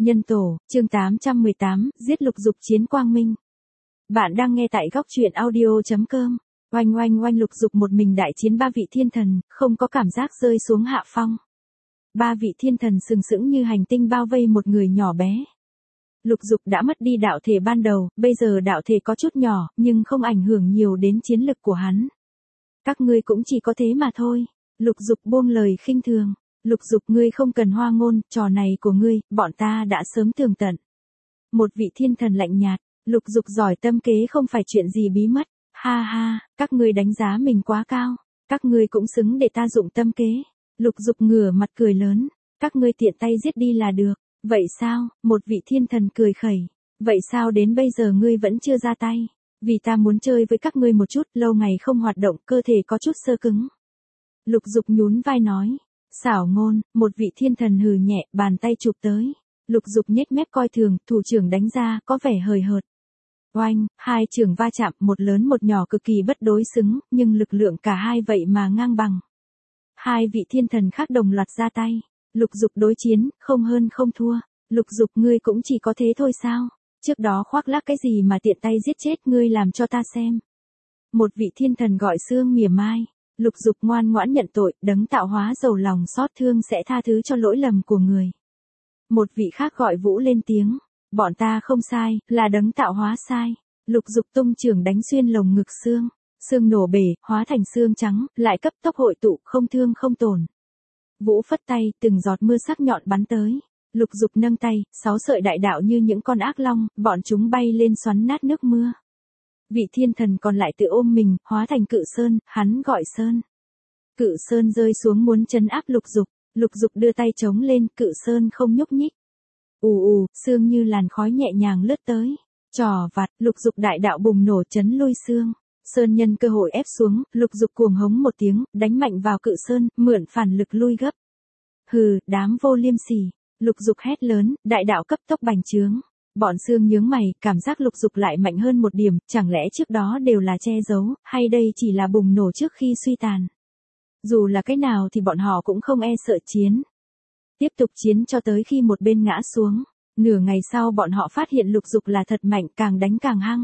Nhân tổ, chương 818, giết Lục Dục chiến quang minh. Bạn đang nghe tại góc truyện audio.com. Oanh oanh oanh, Lục Dục một mình đại chiến ba vị thiên thần, không có cảm giác rơi xuống hạ phong. Ba vị thiên thần sừng sững như hành tinh bao vây một người nhỏ bé. Lục Dục đã mất đi đạo thể ban đầu, bây giờ đạo thể có chút nhỏ, nhưng không ảnh hưởng nhiều đến chiến lực của hắn. Các ngươi cũng chỉ có thế mà thôi. Lục Dục buông lời khinh thường. Lục Dục, ngươi không cần hoa ngôn, trò này của ngươi, bọn ta đã sớm tường tận. Một vị thiên thần lạnh nhạt. Lục Dục giỏi tâm kế, không phải chuyện gì bí mật. Ha ha, các ngươi đánh giá mình quá cao. Các ngươi cũng xứng để ta dụng tâm kế. Lục Dục ngửa mặt cười lớn. Các ngươi tiện tay giết đi là được. Vậy sao? Một vị thiên thần cười khẩy. Vậy sao đến bây giờ ngươi vẫn chưa ra tay? Vì ta muốn chơi với các ngươi một chút, lâu ngày không hoạt động, cơ thể có chút sơ cứng. Lục Dục nhún vai nói. Xảo ngôn, một vị thiên thần hừ nhẹ, bàn tay chụp tới. Lục Dục nhếch mép coi thường, thủ trưởng đánh ra, có vẻ hời hợt. Oanh, hai trưởng va chạm, một lớn một nhỏ cực kỳ bất đối xứng, nhưng lực lượng cả hai vậy mà ngang bằng. Hai vị thiên thần khác đồng loạt ra tay. Lục Dục đối chiến, không hơn không thua. Lục Dục, ngươi cũng chỉ có thế thôi sao? Trước đó khoác lác cái gì mà tiện tay giết chết ngươi, làm cho ta xem. Một vị thiên thần gọi xương mỉa mai. Lục Dục ngoan ngoãn nhận tội, đấng tạo hóa giàu lòng xót thương sẽ tha thứ cho lỗi lầm của người. Một vị khác gọi Vũ lên tiếng. Bọn ta không sai, là đấng tạo hóa sai. Lục Dục tung chưởng đánh xuyên lồng ngực xương. Xương nổ bể, hóa thành xương trắng, lại cấp tốc hội tụ, không thương không tổn. Vũ phất tay, từng giọt mưa sắc nhọn bắn tới. Lục Dục nâng tay, 6 sợi đại đạo như những con ác long, bọn chúng bay lên xoắn nát nước mưa. Vị thiên thần còn lại tự ôm mình, hóa thành Cự Sơn, hắn gọi Sơn. Cự Sơn rơi xuống muốn trấn áp Lục Dục. Lục Dục đưa tay chống lên, Cự Sơn không nhúc nhích. Ù ù, sương như làn khói nhẹ nhàng lướt tới. Trò vặt, Lục Dục đại đạo bùng nổ chấn lui sương. Sơn nhân cơ hội ép xuống, Lục Dục cuồng hống một tiếng, đánh mạnh vào Cự Sơn, mượn phản lực lui gấp. Hừ, đám vô liêm sỉ. Lục Dục hét lớn, đại đạo cấp tốc bành trướng. Bọn xương nhướng mày, cảm giác Lục Dục lại mạnh hơn một điểm, chẳng lẽ trước đó đều là che giấu, hay đây chỉ là bùng nổ trước khi suy tàn. Dù là cái nào thì bọn họ cũng không e sợ chiến. Tiếp tục chiến cho tới khi một bên ngã xuống. Nửa ngày sau bọn họ phát hiện Lục Dục là thật mạnh, càng đánh càng hăng.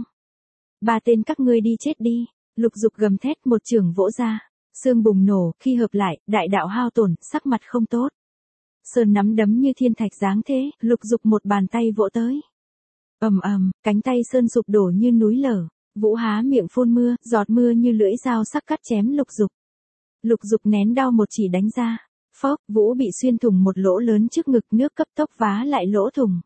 Ba tên các ngươi đi chết đi. Lục Dục gầm thét, một chưởng vỗ ra. Xương bùng nổ, khi hợp lại, đại đạo hao tổn, sắc mặt không tốt. Sơn nắm đấm như thiên thạch giáng thế, Lục Dục một bàn tay vỗ tới. Ầm ầm, cánh tay Sơn sụp đổ như núi lở. Vũ há miệng phun mưa, giọt mưa như lưỡi dao sắc cắt chém Lục Dục. Lục Dục nén đau một chỉ đánh ra. Phốc, Vũ bị xuyên thủng một lỗ lớn trước ngực, nước cấp tốc vá lại lỗ thủng.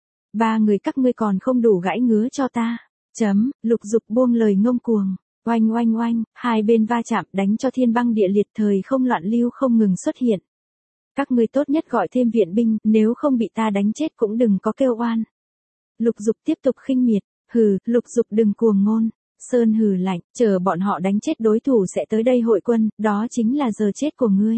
Ba người các ngươi còn không đủ gãi ngứa cho ta. Lục Dục buông lời ngông cuồng. Oanh oanh oanh, hai bên va chạm đánh cho thiên băng địa liệt, thời không loạn lưu không ngừng xuất hiện. Các ngươi tốt nhất gọi thêm viện binh, nếu không bị ta đánh chết cũng đừng có kêu oan. Lục Dục tiếp tục khinh miệt. Hừ, Lục Dục đừng cuồng ngôn. Sơn hừ lạnh, chờ bọn họ đánh chết đối thủ sẽ tới đây hội quân, đó chính là giờ chết của ngươi.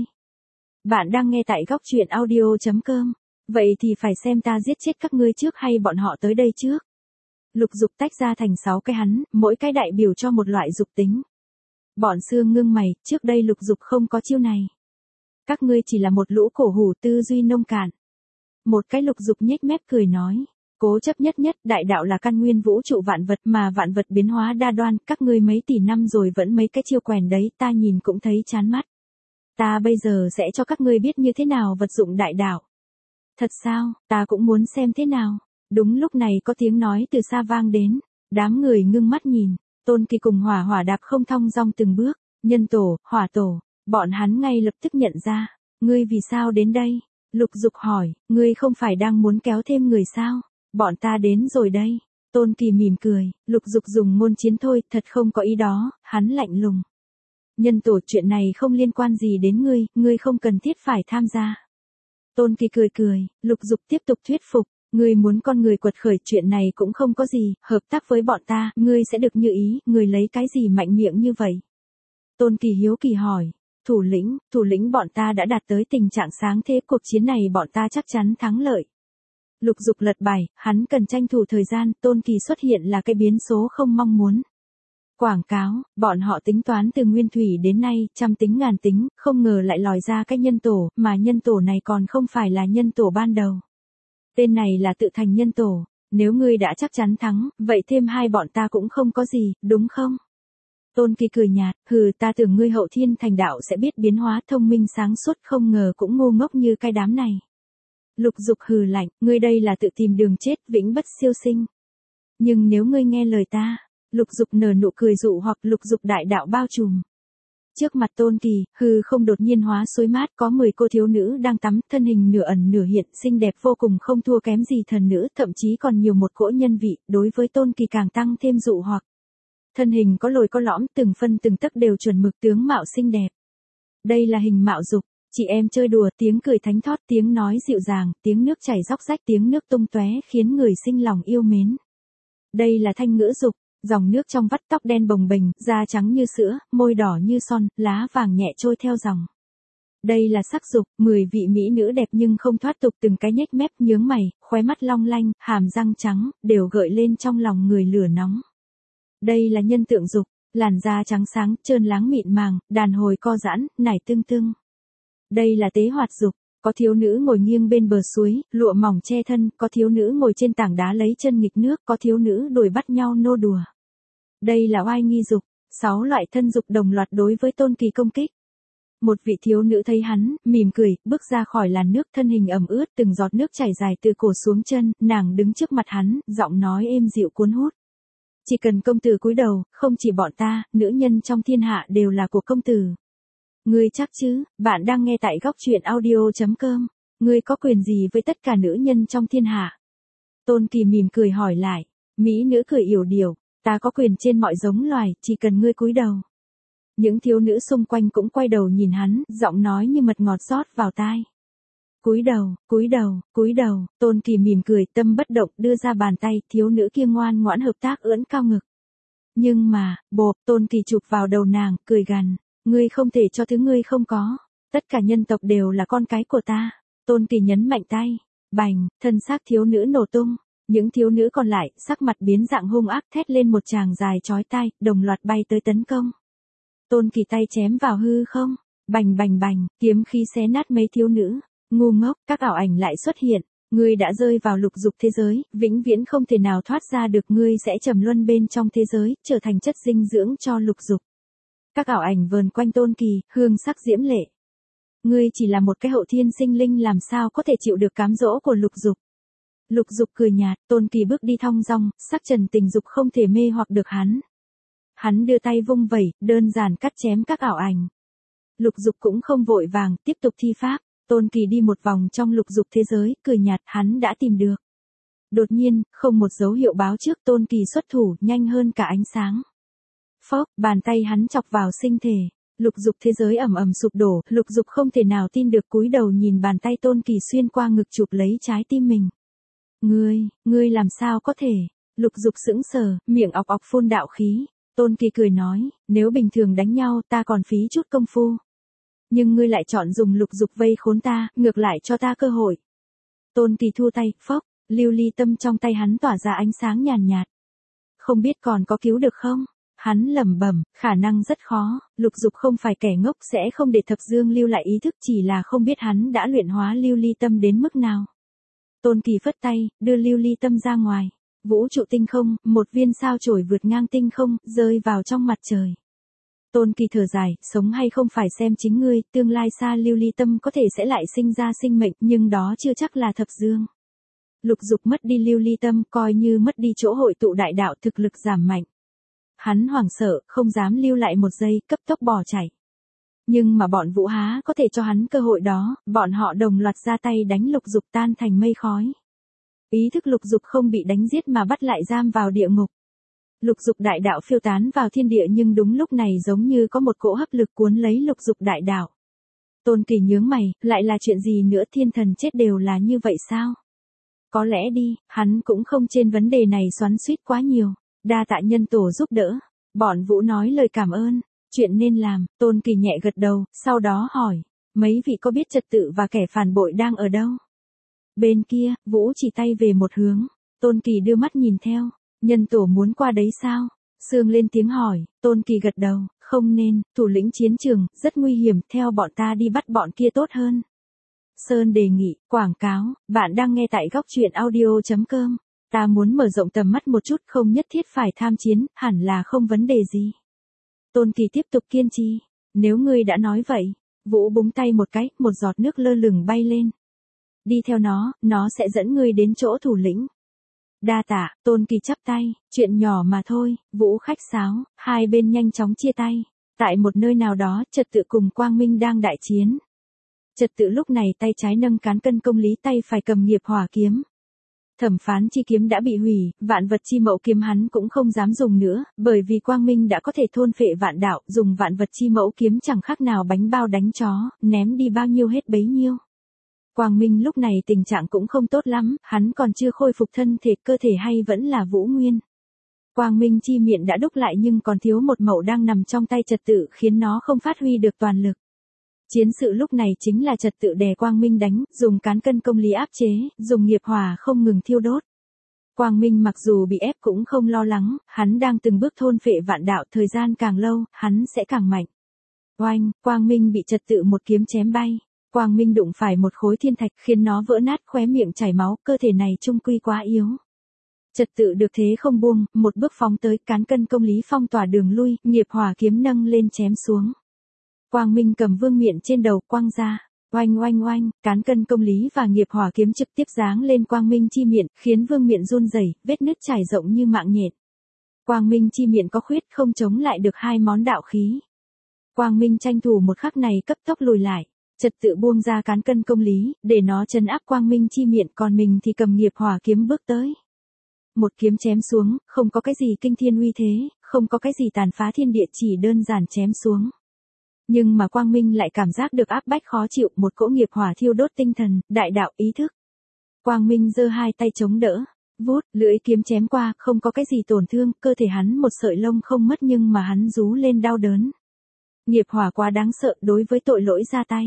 Bạn đang nghe tại góc truyện audio.com. Vậy thì phải xem ta giết chết các ngươi trước hay bọn họ tới đây trước. Lục Dục tách ra thành 6 cái hắn, mỗi cái đại biểu cho một loại dục tính. Bọn xương ngưng mày, trước đây Lục Dục không có chiêu này. Các ngươi chỉ là một lũ cổ hủ, tư duy nông cạn. Một cái Lục Dục nhếch mép cười nói. Cố chấp nhất, đại đạo là căn nguyên vũ trụ vạn vật, mà vạn vật biến hóa đa đoan, các ngươi mấy tỷ năm rồi vẫn mấy cái chiêu quèn đấy, ta nhìn cũng thấy chán mắt. Ta bây giờ sẽ cho các ngươi biết như thế nào vật dụng đại đạo. Thật sao, ta cũng muốn xem thế nào. Đúng lúc này có tiếng nói từ xa vang đến. Đám người ngưng mắt nhìn. Tôn Kỳ cùng Hỏa Hỏa đạp không thong dong từng bước. Nhân tổ, Hỏa tổ. Bọn hắn ngay lập tức nhận ra. Ngươi vì sao đến đây? Lục Dục hỏi, ngươi không phải đang muốn kéo thêm người sao? Bọn ta đến rồi đây. Tôn Kỳ mỉm cười. Lục Dục dùng ngôn chiến thôi, thật không có ý đó. Hắn lạnh lùng. Nhân tổ, chuyện này không liên quan gì đến ngươi không cần thiết phải tham gia. Tôn Kỳ cười. Lục Dục tiếp tục thuyết phục. Ngươi muốn con người quật khởi, chuyện này cũng không có gì, hợp tác với bọn ta, ngươi sẽ được như ý, ngươi lấy cái gì mạnh miệng như vậy? Tôn Kỳ hiếu kỳ hỏi. Thủ lĩnh bọn ta đã đạt tới tình trạng sáng thế, cuộc chiến này bọn ta chắc chắn thắng lợi. Lục Dục lật bài, hắn cần tranh thủ thời gian, Tôn Kỳ xuất hiện là cái biến số không mong muốn. Quảng cáo, bọn họ tính toán từ nguyên thủy đến nay, trăm tính ngàn tính, không ngờ lại lòi ra cái nhân tổ, mà nhân tổ này còn không phải là nhân tổ ban đầu. Tên này là tự thành nhân tổ, nếu ngươi đã chắc chắn thắng, vậy thêm hai bọn ta cũng không có gì, đúng không? Tôn Kỳ cười nhạt, hừ, ta tưởng ngươi hậu thiên thành đạo sẽ biết biến hóa, thông minh sáng suốt, không ngờ cũng ngu ngốc như cái đám này. Lục Dục hừ lạnh, ngươi đây là tự tìm đường chết, vĩnh bất siêu sinh. Nhưng nếu ngươi nghe lời ta, Lục Dục nở nụ cười dụ hoặc Lục Dục đại đạo bao trùm. Trước mặt Tôn Kỳ, hư không đột nhiên hóa suối mát, có 10 cô thiếu nữ đang tắm, thân hình nửa ẩn nửa hiện, xinh đẹp vô cùng, không thua kém gì thần nữ, thậm chí còn nhiều một cỗ nhân vị, đối với Tôn Kỳ càng tăng thêm dụ hoặc. Thân hình có lồi có lõm, từng phân từng tấc đều chuẩn mực, tướng mạo xinh đẹp. Đây là hình mạo dục, chị em chơi đùa, tiếng cười thánh thót, tiếng nói dịu dàng, tiếng nước chảy róc rách, tiếng nước tung tóe khiến người sinh lòng yêu mến. Đây là thanh ngữ dục, dòng nước trong vắt, tóc đen bồng bềnh, da trắng như sữa, môi đỏ như son, lá vàng nhẹ trôi theo dòng. Đây là sắc dục, 10 vị mỹ nữ đẹp nhưng không thoát tục, từng cái nhếch mép, nhướng mày, khóe mắt long lanh, hàm răng trắng, đều gợi lên trong lòng người lửa nóng. Đây là nhân tượng dục, làn da trắng sáng, trơn láng mịn màng, đàn hồi co giãn, nải tưng tưng. Đây là tế hoạt dục, có thiếu nữ ngồi nghiêng bên bờ suối, lụa mỏng che thân, có thiếu nữ ngồi trên tảng đá lấy chân nghịch nước, có thiếu nữ đuổi bắt nhau nô đùa. Đây là oai nghi dục, 6 loại thân dục đồng loạt đối với Tôn Kỳ công kích. Một vị thiếu nữ thấy hắn, mỉm cười, bước ra khỏi làn nước, thân hình ẩm ướt, từng giọt nước chảy dài từ cổ xuống chân, nàng đứng trước mặt hắn, giọng nói êm dịu cuốn hút. Chỉ cần công tử cúi đầu, không chỉ bọn ta, nữ nhân trong thiên hạ đều là của công tử. Ngươi chắc chứ, bạn đang nghe tại góc truyện audio.com. Ngươi có quyền gì với tất cả nữ nhân trong thiên hạ? Tôn Kỳ mỉm cười hỏi lại. Mỹ nữ cười yểu điệu, ta có quyền trên mọi giống loài, chỉ cần ngươi cúi đầu. Những thiếu nữ xung quanh cũng quay đầu nhìn hắn, giọng nói như mật ngọt rót vào tai. Cúi đầu, cúi đầu, cúi đầu, Tôn Kỳ mỉm cười, tâm bất động, đưa ra bàn tay, thiếu nữ kia ngoan ngoãn hợp tác ưỡn cao ngực. Nhưng mà, bộp, Tôn Kỳ chụp vào đầu nàng, cười gằn, ngươi không thể cho thứ ngươi không có. Tất cả nhân tộc đều là con cái của ta. Tôn Kỳ nhấn mạnh tay, bành, thân xác thiếu nữ nổ tung. Những thiếu nữ còn lại, sắc mặt biến dạng hung ác, thét lên một tràng dài chói tai, đồng loạt bay tới tấn công. Tôn Kỳ tay chém vào hư không, bành bành bành, kiếm khí xé nát mấy thiếu nữ. Ngu ngốc, các ảo ảnh lại xuất hiện, ngươi đã rơi vào lục dục thế giới, vĩnh viễn không thể nào thoát ra được, ngươi sẽ trầm luân bên trong thế giới, trở thành chất dinh dưỡng cho lục dục. Các ảo ảnh vờn quanh Tôn Kỳ, hương sắc diễm lệ. Ngươi chỉ là một cái hậu thiên sinh linh, làm sao có thể chịu được cám dỗ của lục dục. Lục dục cười nhạt, Tôn Kỳ bước đi thong dong, sắc trần tình dục không thể mê hoặc được hắn. Hắn đưa tay vung vẩy, đơn giản cắt chém các ảo ảnh. Lục dục cũng không vội vàng, tiếp tục thi pháp. Tôn Kỳ đi một vòng trong lục dục thế giới, cười nhạt, hắn đã tìm được. Đột nhiên, không một dấu hiệu báo trước, Tôn Kỳ xuất thủ, nhanh hơn cả ánh sáng. Phốc, bàn tay hắn chọc vào sinh thể. Lục dục thế giới ầm ầm sụp đổ, lục dục không thể nào tin được, cúi đầu nhìn bàn tay Tôn Kỳ xuyên qua ngực chụp lấy trái tim mình. Ngươi làm sao có thể? Lục dục sững sờ, miệng ọc ọc phun đạo khí. Tôn Kỳ cười nói, nếu bình thường đánh nhau ta còn phí chút công phu. Nhưng ngươi lại chọn dùng lục dục vây khốn ta, ngược lại cho ta cơ hội. Tôn Kỳ thu tay, phốc, lưu ly tâm trong tay hắn tỏa ra ánh sáng nhàn nhạt. Không biết còn có cứu được không? Hắn lẩm bẩm, khả năng rất khó, lục dục không phải kẻ ngốc, sẽ không để thập dương lưu lại ý thức, chỉ là không biết hắn đã luyện hóa lưu ly tâm đến mức nào. Tôn Kỳ phất tay, đưa lưu ly tâm ra ngoài. Vũ trụ tinh không, một viên sao chổi vượt ngang tinh không, rơi vào trong mặt trời. Tôn Kỳ thở dài, sống hay không phải xem chính ngươi, tương lai xa lưu ly tâm có thể sẽ lại sinh ra sinh mệnh, nhưng đó chưa chắc là thập dương. Lục dục mất đi lưu ly tâm, coi như mất đi chỗ hội tụ đại đạo, thực lực giảm mạnh. Hắn hoảng sợ, không dám lưu lại một giây, cấp tốc bỏ chạy. Nhưng mà bọn Vũ Há có thể cho hắn cơ hội đó, bọn họ đồng loạt ra tay đánh lục dục tan thành mây khói. Ý thức lục dục không bị đánh giết mà bắt lại giam vào địa ngục. Lục dục đại đạo phiêu tán vào thiên địa, nhưng đúng lúc này giống như có một cỗ hấp lực cuốn lấy lục dục đại đạo. Tôn Kỳ nhướng mày, lại là chuyện gì nữa, thiên thần chết đều là như vậy sao? Có lẽ đi, hắn cũng không trên vấn đề này xoắn xuýt quá nhiều. Đa tạ nhân tổ giúp đỡ. Bọn Vũ nói lời cảm ơn. Chuyện nên làm, Tôn Kỳ nhẹ gật đầu, sau đó hỏi. Mấy vị có biết trật tự và kẻ phản bội đang ở đâu? Bên kia, Vũ chỉ tay về một hướng. Tôn Kỳ đưa mắt nhìn theo. Nhân tổ muốn qua đấy sao? Sương lên tiếng hỏi. Tôn Kỳ gật đầu. Không nên, thủ lĩnh chiến trường, rất nguy hiểm, theo bọn ta đi bắt bọn kia tốt hơn. Sơn đề nghị, quảng cáo, bạn đang nghe tại góc truyện audio.com. Ta muốn mở rộng tầm mắt một chút, không nhất thiết phải tham chiến, hẳn là không vấn đề gì. Tôn Kỳ tiếp tục kiên trì. Nếu ngươi đã nói vậy, Vũ búng tay một cái, một giọt nước lơ lửng bay lên. Đi theo nó sẽ dẫn ngươi đến chỗ thủ lĩnh. Đa tạ, Tôn Kỳ chắp tay, chuyện nhỏ mà thôi, Vũ khách sáo, hai bên nhanh chóng chia tay. Tại một nơi nào đó, Trật Tự cùng Quang Minh đang đại chiến. Trật Tự lúc này tay trái nâng cán cân công lý, tay phải cầm nghiệp hỏa kiếm. Thẩm phán chi kiếm đã bị hủy, vạn vật chi mẫu kiếm hắn cũng không dám dùng nữa, bởi vì Quang Minh đã có thể thôn phệ vạn đạo, dùng vạn vật chi mẫu kiếm chẳng khác nào bánh bao đánh chó, ném đi bao nhiêu hết bấy nhiêu. Quang Minh lúc này tình trạng cũng không tốt lắm, hắn còn chưa khôi phục thân thể, cơ thể hay vẫn là Vũ Nguyên. Quang Minh chi miệng đã đúc lại nhưng còn thiếu một mẩu đang nằm trong tay Trật Tự, khiến nó không phát huy được toàn lực. Chiến sự lúc này chính là Trật Tự đè Quang Minh đánh, dùng cán cân công lý áp chế, dùng nghiệp hỏa không ngừng thiêu đốt. Quang Minh mặc dù bị ép cũng không lo lắng, hắn đang từng bước thôn phệ vạn đạo, thời gian càng lâu, hắn sẽ càng mạnh. Oanh, Quang Minh bị Trật Tự một kiếm chém bay. Quang Minh đụng phải một khối thiên thạch khiến nó vỡ nát, khóe miệng chảy máu, cơ thể này trung quy quá yếu. Trật Tự được thế không buông, một bước phóng tới, cán cân công lý phong tỏa đường lui, nghiệp hỏa kiếm nâng lên chém xuống. Quang Minh cầm vương miện trên đầu quăng ra, oanh oanh oanh, cán cân công lý và nghiệp hỏa kiếm trực tiếp giáng lên Quang Minh chi miện, khiến vương miện run rẩy, vết nứt trải rộng như mạng nhện. Quang Minh chi miện có khuyết, không chống lại được hai món đạo khí. Quang Minh tranh thủ một khắc này cấp tốc lùi lại. Trật Tự buông ra cán cân công lý, để nó trấn áp Quang Minh chi miện, còn mình thì cầm nghiệp hỏa kiếm bước tới. Một kiếm chém xuống, không có cái gì kinh thiên uy thế, không có cái gì tàn phá thiên địa, chỉ đơn giản chém xuống. Nhưng mà Quang Minh lại cảm giác được áp bách khó chịu, một cỗ nghiệp hỏa thiêu đốt tinh thần, đại đạo, ý thức. Quang Minh giơ hai tay chống đỡ, vút, lưỡi kiếm chém qua, không có cái gì tổn thương, cơ thể hắn một sợi lông không mất nhưng mà hắn rú lên đau đớn. Nghiệp hỏa quá đáng sợ, đối với tội lỗi ra tay.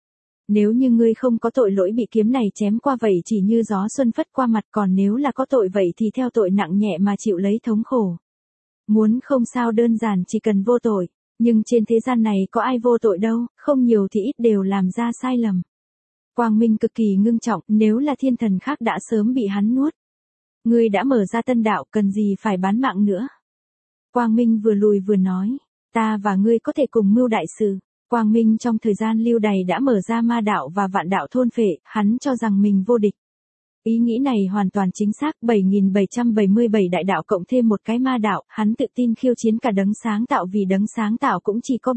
Nếu như ngươi không có tội lỗi bị kiếm này chém qua vậy chỉ như gió xuân phất qua mặt, còn nếu là có tội vậy thì theo tội nặng nhẹ mà chịu lấy thống khổ. Muốn không sao đơn giản, chỉ cần vô tội. Nhưng trên thế gian này có ai vô tội đâu, không nhiều thì ít đều làm ra sai lầm. Quang Minh cực kỳ ngưng trọng, nếu là thiên thần khác đã sớm bị hắn nuốt. Ngươi đã mở ra tân đạo, cần gì phải bán mạng nữa. Quang Minh vừa lùi vừa nói, ta và ngươi có thể cùng mưu đại sự. Quang Minh trong thời gian lưu đày đã mở ra ma đạo và vạn đạo thôn phệ, hắn cho rằng mình vô địch. Ý nghĩ này hoàn toàn chính xác, 7.777 đại đạo cộng thêm một cái ma đạo, hắn tự tin khiêu chiến cả đấng sáng tạo, vì đấng sáng tạo cũng chỉ có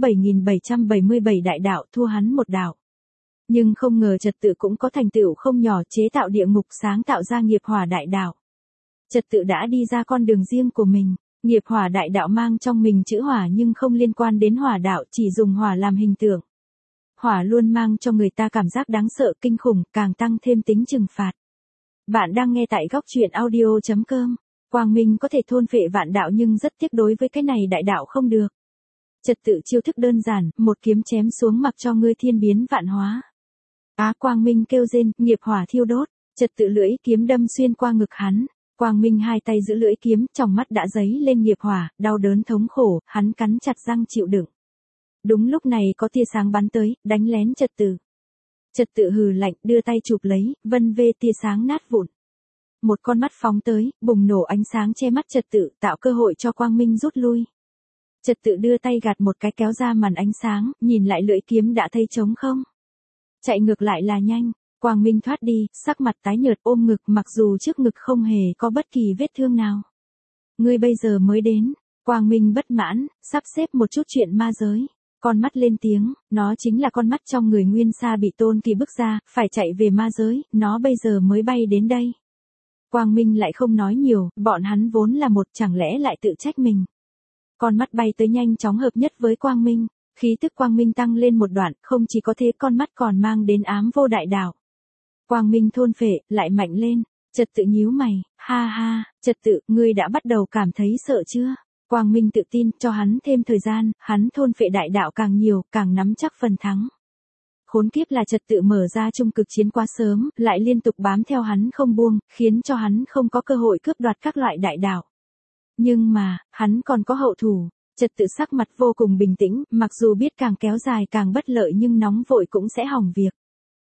7.777 đại đạo, thua hắn một đạo. Nhưng không ngờ Trật Tự cũng có thành tựu không nhỏ, chế tạo địa ngục, sáng tạo ra nghiệp hỏa đại đạo. Trật Tự đã đi ra con đường riêng của mình. Nghiệp hỏa đại đạo mang trong mình chữ hỏa nhưng không liên quan đến hỏa đạo, chỉ dùng hỏa làm hình tượng. Hỏa luôn mang cho người ta cảm giác đáng sợ, kinh khủng, càng tăng thêm tính trừng phạt. Bạn đang nghe tại góc truyện audio.com. Quang Minh có thể thôn phệ vạn đạo nhưng rất tiếc đối với cái này đại đạo không được. Trật Tự chiêu thức đơn giản, một kiếm chém xuống mặc cho ngươi thiên biến vạn hóa. Quang Minh kêu rên, nghiệp hỏa thiêu đốt, Trật Tự lưỡi kiếm đâm xuyên qua ngực hắn. Quang Minh hai tay giữ lưỡi kiếm, trong mắt đã dấy lên nghiệp hỏa, đau đớn thống khổ, hắn cắn chặt răng chịu đựng. Đúng lúc này có tia sáng bắn tới, đánh lén Trật Tự. Trật Tự hừ lạnh, đưa tay chụp lấy, vân vê tia sáng nát vụn. Một con mắt phóng tới, bùng nổ ánh sáng che mắt Trật Tự, tạo cơ hội cho Quang Minh rút lui. Trật Tự đưa tay gạt một cái kéo ra màn ánh sáng, nhìn lại lưỡi kiếm đã thấy trống không. Chạy ngược lại là nhanh. Quang Minh thoát đi, sắc mặt tái nhợt ôm ngực, mặc dù trước ngực không hề có bất kỳ vết thương nào. Ngươi bây giờ mới đến. Quang Minh bất mãn, sắp xếp một chút chuyện ma giới. Con mắt lên tiếng, nó chính là con mắt trong người Nguyên Sa bị Tôn Kỳ bức ra, phải chạy về ma giới, nó bây giờ mới bay đến đây. Quang Minh lại không nói nhiều, bọn hắn vốn là một, chẳng lẽ lại tự trách mình. Con mắt bay tới nhanh chóng hợp nhất với Quang Minh, khí tức Quang Minh tăng lên một đoạn, không chỉ có thế con mắt còn mang đến ám vô đại đạo. Quang Minh thôn phệ, lại mạnh lên. Trật Tự nhíu mày, ha ha, Trật Tự, ngươi đã bắt đầu cảm thấy sợ chưa? Quang Minh tự tin, cho hắn thêm thời gian, hắn thôn phệ đại đạo càng nhiều, càng nắm chắc phần thắng. Khốn kiếp là Trật Tự mở ra trung cực chiến quá sớm, lại liên tục bám theo hắn không buông, khiến cho hắn không có cơ hội cướp đoạt các loại đại đạo. Nhưng mà, hắn còn có hậu thủ. Trật Tự sắc mặt vô cùng bình tĩnh, mặc dù biết càng kéo dài càng bất lợi nhưng nóng vội cũng sẽ hỏng việc.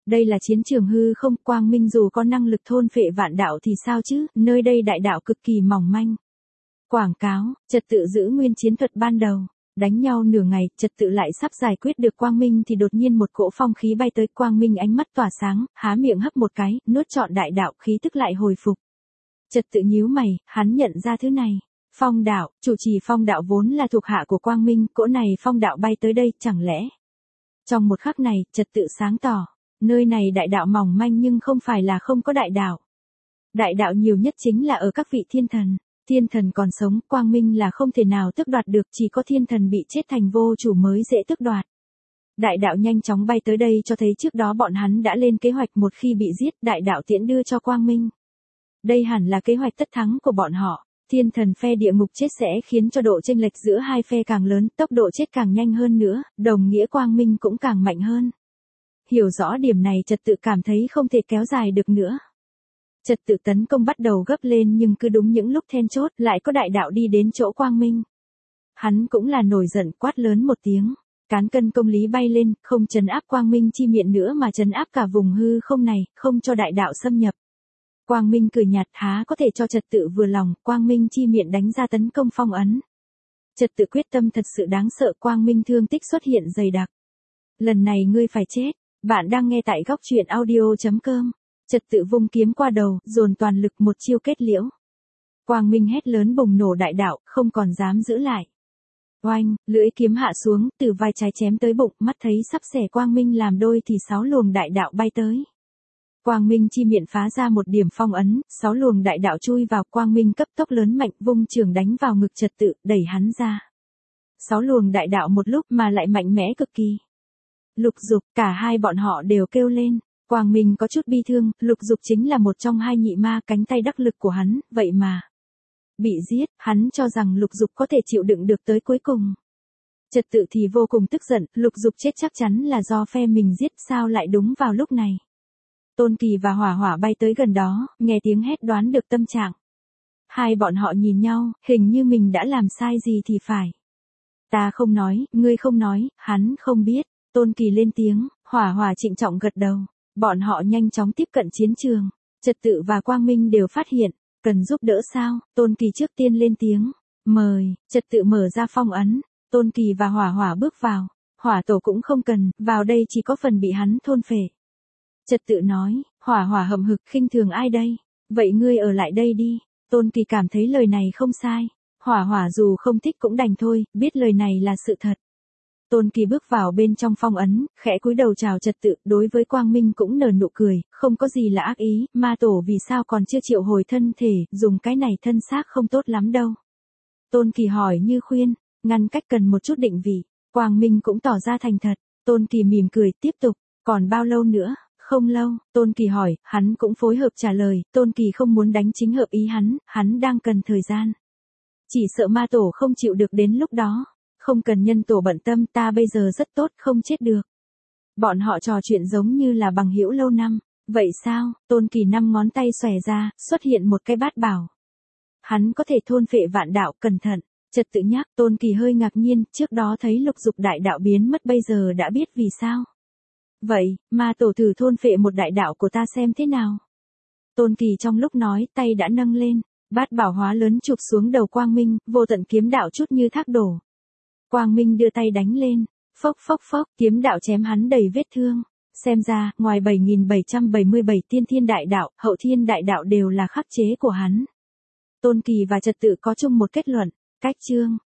Đây là chiến trường hư không, quang minh dù có năng lực thôn phệ vạn đạo thì sao chứ, nơi đây đại đạo cực kỳ mỏng manh. Quảng cáo, trật tự giữ nguyên chiến thuật ban đầu. Đánh nhau nửa ngày, trật tự lại sắp giải quyết được quang minh thì đột nhiên một cỗ phong khí bay tới, quang minh ánh mắt tỏa sáng, há miệng hấp một cái, nuốt trọn đại đạo, khí tức lại hồi phục. Trật tự nhíu mày, hắn nhận ra thứ này. Phong đạo, chủ trì phong đạo vốn là thuộc hạ của quang minh, cỗ này phong đạo bay tới đây, chẳng lẽ. Trong một khắc này, trật tự sáng tỏ. Nơi này đại đạo mỏng manh nhưng không phải là không có đại đạo. Đại đạo nhiều nhất chính là ở các vị thiên thần. Thiên thần còn sống, quang minh là không thể nào tước đoạt được, chỉ có thiên thần bị chết thành vô chủ mới dễ tước đoạt. Đại đạo nhanh chóng bay tới đây cho thấy trước đó bọn hắn đã lên kế hoạch, một khi bị giết, đại đạo tiễn đưa cho quang minh. Đây hẳn là kế hoạch tất thắng của bọn họ. Thiên thần phe địa ngục chết sẽ khiến cho độ chênh lệch giữa hai phe càng lớn, tốc độ chết càng nhanh hơn nữa, đồng nghĩa quang minh cũng càng mạnh hơn. Hiểu rõ điểm này, trật tự cảm thấy không thể kéo dài được nữa. Trật tự tấn công bắt đầu gấp lên, nhưng cứ đúng những lúc then chốt lại có đại đạo đi đến chỗ quang minh. Hắn cũng là nổi giận, quát lớn một tiếng. Cán cân công lý bay lên, không trấn áp quang minh chi miệng nữa mà trấn áp cả vùng hư không này, không cho đại đạo xâm nhập. Quang minh cười nhạt, há có thể cho trật tự vừa lòng, quang minh chi miệng đánh ra tấn công phong ấn. Trật tự quyết tâm thật sự đáng sợ, quang minh thương tích xuất hiện dày đặc. Lần này ngươi phải chết. Bạn đang nghe tại góc truyện audio.com. Trật tự vung kiếm qua đầu, dồn toàn lực một chiêu kết liễu. Quang minh hét lớn bùng nổ đại đạo, không còn dám giữ lại. Oanh, lưỡi kiếm hạ xuống, từ vai trái chém tới bụng, mắt thấy sắp xẻ quang minh làm đôi thì 6 luồng đại đạo bay tới. Quang minh chi miệng phá ra một điểm phong ấn, 6 luồng đại đạo chui vào, quang minh cấp tốc lớn mạnh, vung trường đánh vào ngực trật tự, đẩy hắn ra. 6 luồng đại đạo một lúc mà lại mạnh mẽ cực kỳ. Lục Dục, cả hai bọn họ đều kêu lên. Quang minh có chút bi thương, Lục Dục chính là một trong hai nhị ma, cánh tay đắc lực của hắn, vậy mà bị giết, hắn cho rằng Lục Dục có thể chịu đựng được tới cuối cùng. Trật tự thì vô cùng tức giận, Lục Dục chết chắc chắn là do phe mình giết, sao lại đúng vào lúc này. Tôn Kỳ và Hỏa Hỏa bay tới gần đó, nghe tiếng hét đoán được tâm trạng. Hai bọn họ nhìn nhau, hình như mình đã làm sai gì thì phải. Ta không nói, ngươi không nói, hắn không biết. Tôn Kỳ lên tiếng, Hỏa Hỏa trịnh trọng gật đầu. Bọn họ nhanh chóng tiếp cận chiến trường. Trật tự và quang minh đều phát hiện. Cần giúp đỡ sao? Tôn Kỳ trước tiên lên tiếng. Mời, trật tự mở ra phong ấn. Tôn Kỳ và Hỏa Hỏa bước vào. Hỏa tổ cũng không cần, vào đây chỉ có phần bị hắn thôn phệ. Trật tự nói, Hỏa Hỏa hậm hực, khinh thường ai đây? Vậy ngươi ở lại đây đi. Tôn Kỳ cảm thấy lời này không sai. Hỏa Hỏa dù không thích cũng đành thôi, biết lời này là sự thật. Tôn Kỳ bước vào bên trong phong ấn, khẽ cúi đầu chào trật tự, đối với quang minh cũng nở nụ cười, không có gì là ác ý, ma tổ vì sao còn chưa triệu hồi thân thể, dùng cái này thân xác không tốt lắm đâu. Tôn Kỳ hỏi như khuyên, ngăn cách cần một chút định vị, quang minh cũng tỏ ra thành thật, Tôn Kỳ mỉm cười, tiếp tục, còn bao lâu nữa? Không lâu, Tôn Kỳ hỏi, hắn cũng phối hợp trả lời, Tôn Kỳ không muốn đánh chính hợp ý hắn đang cần thời gian. Chỉ sợ ma tổ không chịu được đến lúc đó. Không cần nhân tổ bận tâm, ta bây giờ rất tốt, không chết được. Bọn họ trò chuyện giống như là bằng hữu lâu năm. Vậy sao? Tôn Kỳ 5 ngón tay xòe ra, xuất hiện một cái bát bảo. Hắn có thể thôn phệ vạn đạo, cẩn thận. Trật tự nhắc, Tôn Kỳ hơi ngạc nhiên, trước đó thấy Lục Dục đại đạo biến mất, bây giờ đã biết vì sao. Vậy, ma tổ thử thôn phệ một đại đạo của ta xem thế nào. Tôn Kỳ trong lúc nói, tay đã nâng lên, bát bảo hóa lớn chụp xuống đầu quang minh, vô tận kiếm đạo chút như thác đổ. Quang minh đưa tay đánh lên, phốc phốc phốc, kiếm đạo chém hắn đầy vết thương. Xem ra, ngoài 7777 tiên thiên đại đạo, hậu thiên đại đạo đều là khắc chế của hắn. Tôn Kỳ và trật tự có chung một kết luận, cách chương.